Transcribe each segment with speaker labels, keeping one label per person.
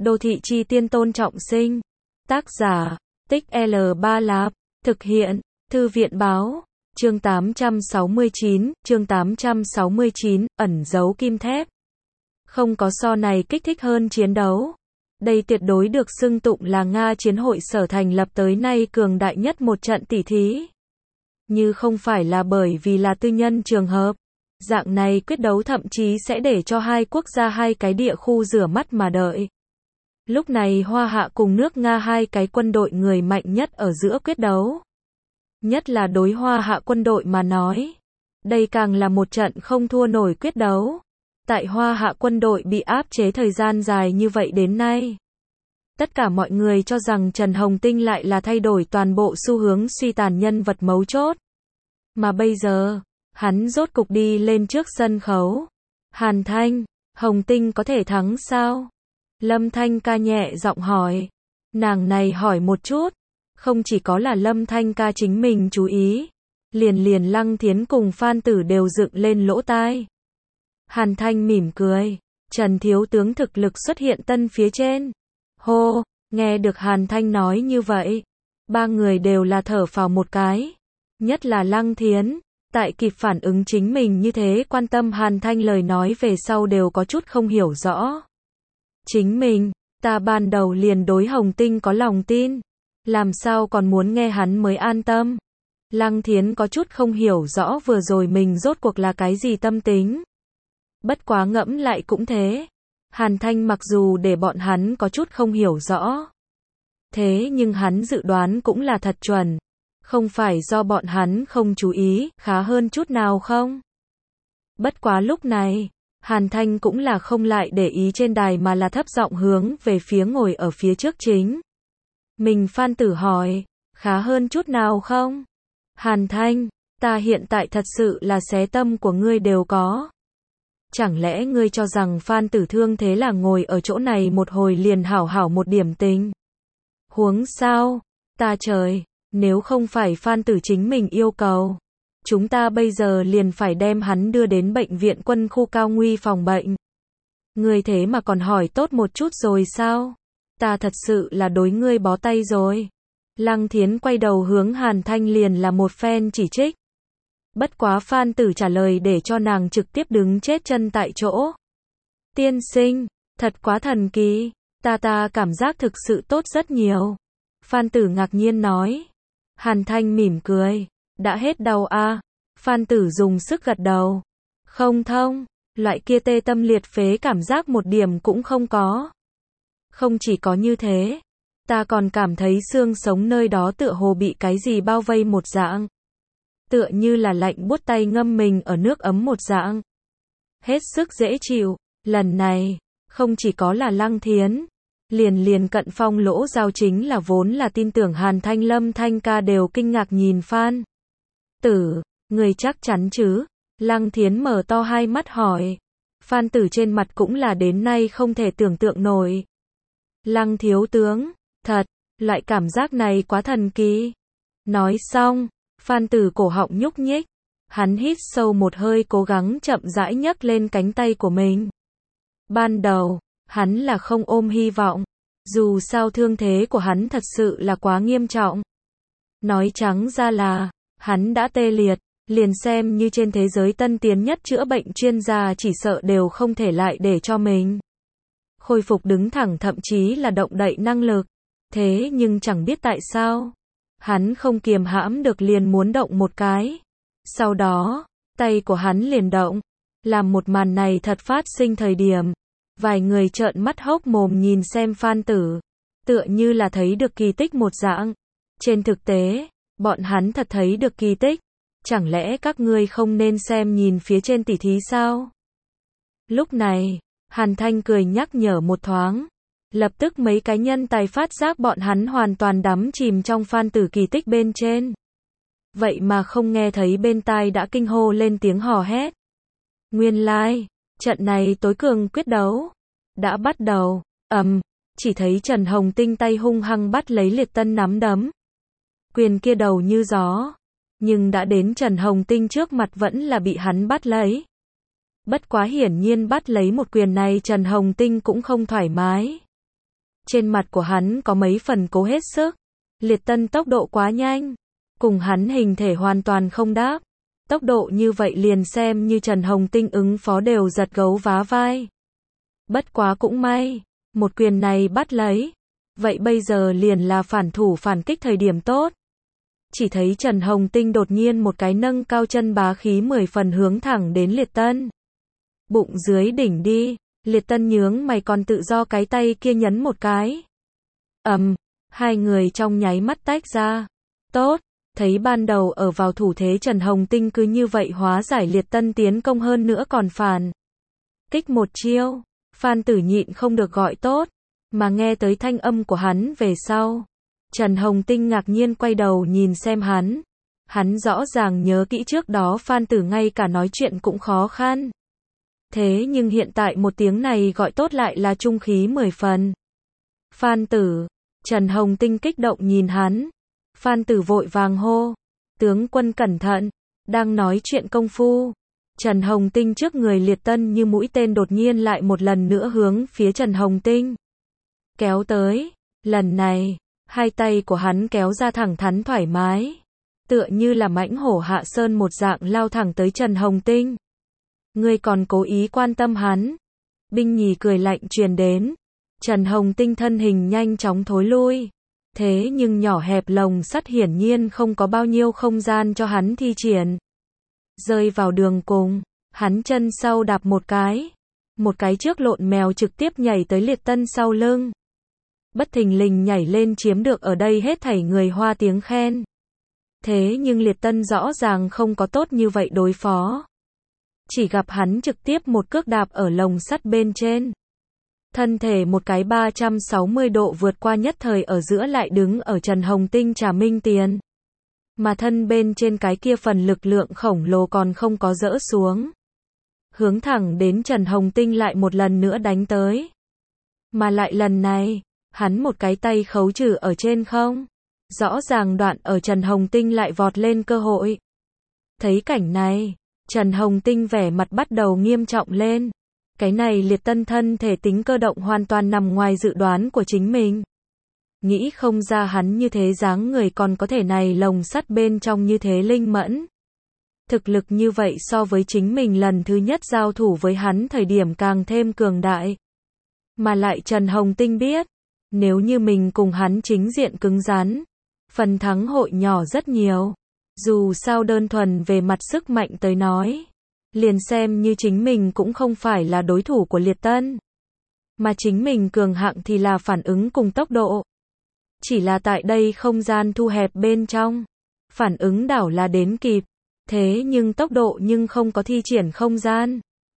Speaker 1: Đô thị chi tiên Tôn Trọng Sinh. Tác giả, Tích L3 Lạp. Thực hiện, Thư viện báo. Chương 869, ẩn giấu kim thép. Không có so này kích thích hơn chiến đấu. Đây tuyệt đối được xưng tụng là Nga chiến hội sở thành lập tới nay cường đại nhất một trận tỉ thí. Như không phải là bởi vì là tư nhân trường hợp. Dạng này quyết đấu thậm chí sẽ để cho hai quốc gia hai cái địa khu rửa mắt mà đợi. Lúc này Hoa Hạ cùng nước Nga hai cái quân đội người mạnh nhất ở giữa quyết đấu. Nhất là đối Hoa Hạ quân đội mà nói. Đây càng là một trận không thua nổi quyết đấu. Tại Hoa Hạ quân đội bị áp chế thời gian dài như vậy đến nay. Tất cả mọi người cho rằng Trần Hồng Tinh lại là thay đổi toàn bộ xu hướng suy tàn nhân vật mấu chốt. Mà bây giờ, hắn rốt cục đi lên trước sân khấu. Hàn Thanh, Hồng Tinh có thể thắng sao? Lâm Thanh Ca nhẹ giọng hỏi. Nàng này hỏi một chút. Không chỉ có là Lâm Thanh Ca chính mình chú ý. Liền Lăng Thiến cùng Phan Tử đều dựng lên lỗ tai. Hàn Thanh mỉm cười. Trần thiếu tướng thực lực xuất hiện tân phía trên. Hô, nghe được Hàn Thanh nói như vậy. Ba người đều là thở phào một cái. Nhất là Lăng Thiến. Tại kịp phản ứng chính mình như thế quan tâm Hàn Thanh lời nói về sau đều có chút không hiểu rõ. Chính mình, ta ban đầu liền đối Hồng Tinh có lòng tin. Làm sao còn muốn nghe hắn mới an tâm. Lăng Thiến có chút không hiểu rõ vừa rồi mình rốt cuộc là cái gì tâm tính. Bất quá ngẫm lại cũng thế. Hàn Thanh mặc dù để bọn hắn có chút không hiểu rõ. Thế nhưng hắn dự đoán cũng là thật chuẩn. Không phải do bọn hắn không chú ý, khá hơn chút nào không? Bất quá lúc này, Hàn Thanh cũng là không lại để ý trên đài mà là thấp giọng hướng về phía ngồi ở phía trước chính. Mình Phan Tử hỏi, khá hơn chút nào không? Hàn Thanh, ta hiện tại thật sự là xé tâm của ngươi đều có. Chẳng lẽ ngươi cho rằng Phan Tử thương thế là ngồi ở chỗ này một hồi liền hảo một điểm tình? Huống sao? Ta trời, nếu không phải Phan Tử chính mình yêu cầu. Chúng ta bây giờ liền phải đem hắn đưa đến bệnh viện quân khu cao nguy phòng bệnh. Ngươi thế mà còn hỏi tốt một chút rồi sao? Ta thật sự là đối ngươi bó tay rồi. Lăng Thiến quay đầu hướng Hàn Thanh liền là một phen chỉ trích. Bất quá Phan Tử trả lời để cho nàng trực tiếp đứng chết chân tại chỗ. Tiên sinh, thật quá thần kỳ, ta cảm giác thực sự tốt rất nhiều. Phan Tử ngạc nhiên nói. Hàn Thanh mỉm cười. Đã hết đau à? Phan Tử dùng sức gật đầu. Không thông, loại kia tê tâm liệt phế cảm giác một điểm cũng không có. Không chỉ có như thế, ta còn cảm thấy xương sống nơi đó tựa hồ bị cái gì bao vây một dạng. Tựa như là lạnh buốt tay ngâm mình ở nước ấm một dạng. Hết sức dễ chịu, lần này, không chỉ có là Lăng Thiến. Liền Cận Phong Lỗ Giao chính là vốn là tin tưởng Hàn Thanh Lâm Thanh Ca đều kinh ngạc nhìn Phan Tử, người chắc chắn chứ? Lăng Thiến mở to hai mắt hỏi. Phan Tử trên mặt cũng là đến nay không thể tưởng tượng nổi. Lăng thiếu tướng, thật, loại cảm giác này quá thần kỳ. Nói xong, Phan Tử cổ họng nhúc nhích. Hắn hít sâu một hơi cố gắng chậm rãi nhấc lên cánh tay của mình. Ban đầu, hắn là không ôm hy vọng. Dù sao thương thế của hắn thật sự là quá nghiêm trọng. Nói trắng ra là, hắn đã tê liệt, liền xem như trên thế giới tân tiến nhất chữa bệnh chuyên gia chỉ sợ đều không thể lại để cho mình khôi phục đứng thẳng thậm chí là động đậy năng lực. Thế nhưng chẳng biết tại sao, hắn không kiềm hãm được liền muốn động một cái. Sau đó, tay của hắn liền động. Làm một màn này thật phát sinh thời điểm. Vài người trợn mắt hốc mồm nhìn xem Phan Tử. Tựa như là thấy được kỳ tích một dạng. Trên thực tế, bọn hắn thật thấy được kỳ tích. Chẳng lẽ các ngươi không nên xem nhìn phía trên tỉ thí sao? Lúc này, Hàn Thanh cười nhắc nhở một thoáng. Lập tức mấy cái nhân tài phát giác bọn hắn hoàn toàn đắm chìm trong Phan Tử kỳ tích bên trên. Vậy mà không nghe thấy bên tai đã kinh hô lên tiếng hò hét. Nguyên lai, trận này tối cường quyết đấu đã bắt đầu. Chỉ thấy Trần Hồng Tinh tay hung hăng bắt lấy Liệt Tân nắm đấm. Quyền kia đầu như gió, nhưng đã đến Trần Hồng Tinh trước mặt vẫn là bị hắn bắt lấy. Bất quá hiển nhiên bắt lấy một quyền này Trần Hồng Tinh cũng không thoải mái. Trên mặt của hắn có mấy phần cố hết sức. Liệt Tân tốc độ quá nhanh, cùng hắn hình thể hoàn toàn không đáp. Tốc độ như vậy liền xem như Trần Hồng Tinh ứng phó đều giật gấu vá vai. Bất quá cũng may, một quyền này bắt lấy. Vậy bây giờ liền là phản thủ phản kích thời điểm tốt. Chỉ thấy Trần Hồng Tinh đột nhiên một cái nâng cao chân bá khí 10 phần hướng thẳng đến Liệt Tân. Bụng dưới đỉnh đi, Liệt Tân nhướng mày còn tự do cái tay kia nhấn một cái. Hai người trong nháy mắt tách ra. Tốt, thấy ban đầu ở vào thủ thế Trần Hồng Tinh cứ như vậy hóa giải Liệt Tân tiến công hơn nữa còn phản kích một chiêu. Phan Tử nhịn không được gọi tốt, mà nghe tới thanh âm của hắn về sau. Trần Hồng Tinh ngạc nhiên quay đầu nhìn xem hắn. Hắn rõ ràng nhớ kỹ trước đó Phan Tử ngay cả nói chuyện cũng khó khăn. Thế nhưng hiện tại một tiếng này gọi tốt lại là trung khí 10 phần. Phan Tử, Trần Hồng Tinh kích động nhìn hắn. Phan Tử vội vàng hô. Tướng quân cẩn thận, đang nói chuyện công phu. Trần Hồng Tinh trước người Liệt Tân như mũi tên đột nhiên lại một lần nữa hướng phía Trần Hồng Tinh kéo tới. Lần này, hai tay của hắn kéo ra thẳng thắn thoải mái, tựa như là mãnh hổ hạ sơn một dạng lao thẳng tới Trần Hồng Tinh. Ngươi còn cố ý quan tâm hắn. Binh nhì cười lạnh truyền đến. Trần Hồng Tinh thân hình nhanh chóng thối lui. Thế nhưng nhỏ hẹp lồng sắt hiển nhiên không có bao nhiêu không gian cho hắn thi triển. Rơi vào đường cùng, hắn chân sau đạp một cái trước lộn mèo trực tiếp nhảy tới Liệt Tân sau lưng. Bất thình lình nhảy lên chiếm được ở đây hết thảy người Hoa tiếng khen. Thế nhưng Liệt Tân rõ ràng không có tốt như vậy đối phó. Chỉ gặp hắn trực tiếp một cước đạp ở lồng sắt bên trên. Thân thể một cái 360 độ vượt qua nhất thời ở giữa lại đứng ở Trần Hồng Tinh Trà Minh tiền. Mà thân bên trên cái kia phần lực lượng khổng lồ còn không có dỡ xuống. Hướng thẳng đến Trần Hồng Tinh lại một lần nữa đánh tới. Mà lại lần này, hắn một cái tay khấu trừ ở trên không. Rõ ràng đoạn ở Trần Hồng Tinh lại vọt lên cơ hội. Thấy cảnh này, Trần Hồng Tinh vẻ mặt bắt đầu nghiêm trọng lên. Cái này Liệt Tân thân thể tính cơ động hoàn toàn nằm ngoài dự đoán của chính mình. Nghĩ không ra hắn như thế dáng người còn có thể này lồng sắt bên trong như thế linh mẫn. Thực lực như vậy so với chính mình lần thứ nhất giao thủ với hắn thời điểm càng thêm cường đại. Mà lại Trần Hồng Tinh biết, nếu như mình cùng hắn chính diện cứng rắn, phần thắng hội nhỏ rất nhiều. Dù sao đơn thuần về mặt sức mạnh tới nói, liền xem như chính mình cũng không phải là đối thủ của Liệt Tân. Mà chính mình cường hạng thì là phản ứng cùng tốc độ. Chỉ là tại đây không gian thu hẹp bên trong, phản ứng đảo là đến kịp. Thế nhưng tốc độ nhưng không có thi triển không gian.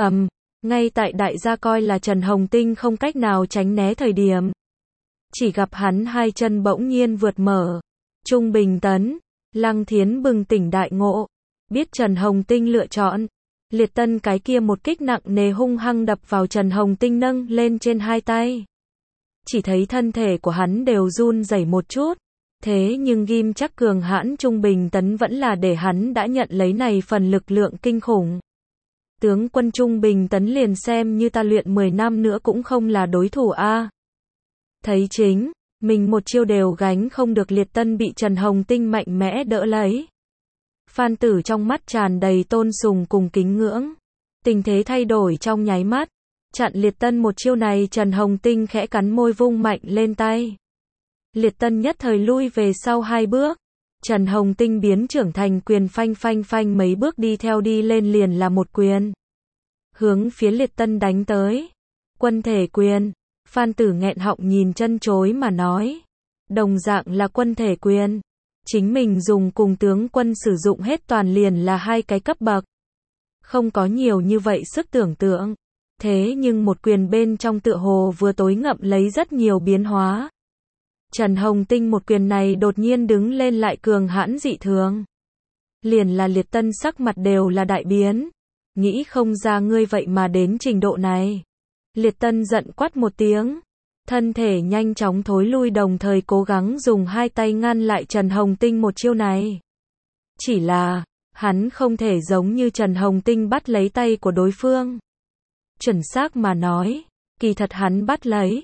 Speaker 1: Ngay tại đại gia coi là Trần Hồng Tinh không cách nào tránh né thời điểm. Chỉ gặp hắn hai chân bỗng nhiên vượt mở. Trung bình tấn, Lăng Thiến bừng tỉnh đại ngộ. Biết Trần Hồng Tinh lựa chọn. Liệt Tân cái kia một kích nặng nề hung hăng đập vào Trần Hồng Tinh nâng lên trên hai tay. Chỉ thấy thân thể của hắn đều run rẩy một chút. Thế nhưng ghim chắc cường hãn trung bình tấn vẫn là để hắn đã nhận lấy này phần lực lượng kinh khủng. Tướng quân trung bình tấn liền xem như ta luyện 10 năm nữa cũng không là đối thủ a. Thấy chính, mình một chiêu đều gánh không được Liệt Tân bị Trần Hồng Tinh mạnh mẽ đỡ lấy. Phan Tử trong mắt tràn đầy tôn sùng cùng kính ngưỡng. Tình thế thay đổi trong nháy mắt. Chặn Liệt Tân một chiêu này Trần Hồng Tinh khẽ cắn môi vung mạnh lên tay. Liệt Tân nhất thời lui về sau hai bước. Trần Hồng Tinh biến trưởng thành quyền phanh phanh phanh mấy bước đi theo đi lên liền là một quyền. Hướng phía Liệt Tân đánh tới. Quân thể quyền. Phan Tử nghẹn họng nhìn chân chối mà nói. Đồng dạng là quân thể quyền. Chính mình dùng cùng tướng quân sử dụng hết toàn liền là hai cái cấp bậc. Không có nhiều như vậy sức tưởng tượng. Thế nhưng một quyền bên trong tựa hồ vừa tối ngậm lấy rất nhiều biến hóa. Trần Hồng Tinh một quyền này đột nhiên đứng lên lại cường hãn dị thường. Liền là Liệt Tân sắc mặt đều là đại biến. Nghĩ không ra ngươi vậy mà đến trình độ này. Liệt Tân giận quát một tiếng. Thân thể nhanh chóng thối lui đồng thời cố gắng dùng hai tay ngăn lại Trần Hồng Tinh một chiêu này. Chỉ là, hắn không thể giống như Trần Hồng Tinh bắt lấy tay của đối phương. Chuẩn xác mà nói, kỳ thật hắn bắt lấy.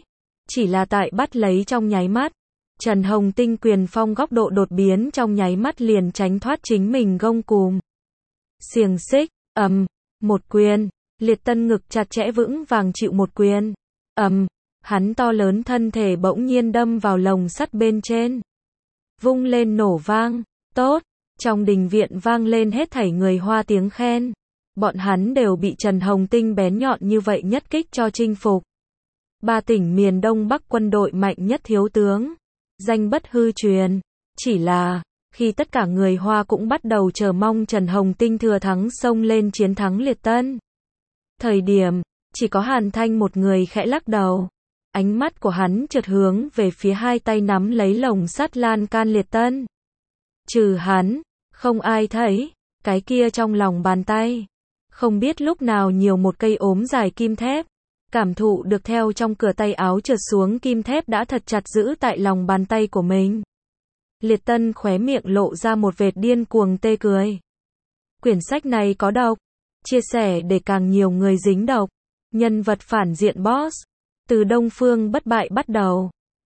Speaker 1: Chỉ là tại bắt lấy trong nháy mắt, Trần Hồng Tinh quyền phong góc độ đột biến trong nháy mắt liền tránh thoát chính mình gông cùm. Xiềng xích, một quyền, Liệt Tân ngực chặt chẽ vững vàng chịu một quyền. Hắn to lớn thân thể bỗng nhiên đâm vào lồng sắt bên trên. Vung lên nổ vang, tốt, trong đình viện vang lên hết thảy người Hoa tiếng khen. Bọn hắn đều bị Trần Hồng Tinh bén nhọn như vậy nhất kích cho chinh phục. 3 tỉnh miền Đông Bắc quân đội mạnh nhất thiếu tướng, danh bất hư truyền. Chỉ là, khi tất cả người Hoa cũng bắt đầu chờ mong Trần Hồng Tinh thừa thắng xông lên chiến thắng Liệt Tân thời điểm, chỉ có Hàn Thanh một người khẽ lắc đầu. Ánh mắt của hắn chợt hướng về phía hai tay nắm lấy lồng sắt lan can Liệt Tân. Trừ hắn, không ai thấy, cái kia trong lòng bàn tay. Không biết lúc nào nhiều một cây ốm dài kim thép. Cảm thụ được theo trong cửa tay áo trượt xuống kim thép đã thật chặt giữ tại lòng bàn tay của mình. Liệt Tân khóe miệng lộ ra một vệt điên cuồng tê cười. Quyển sách này có độc. Chia sẻ để càng nhiều người dính độc. Nhân vật phản diện boss. Từ Đông Phương bất bại bắt đầu.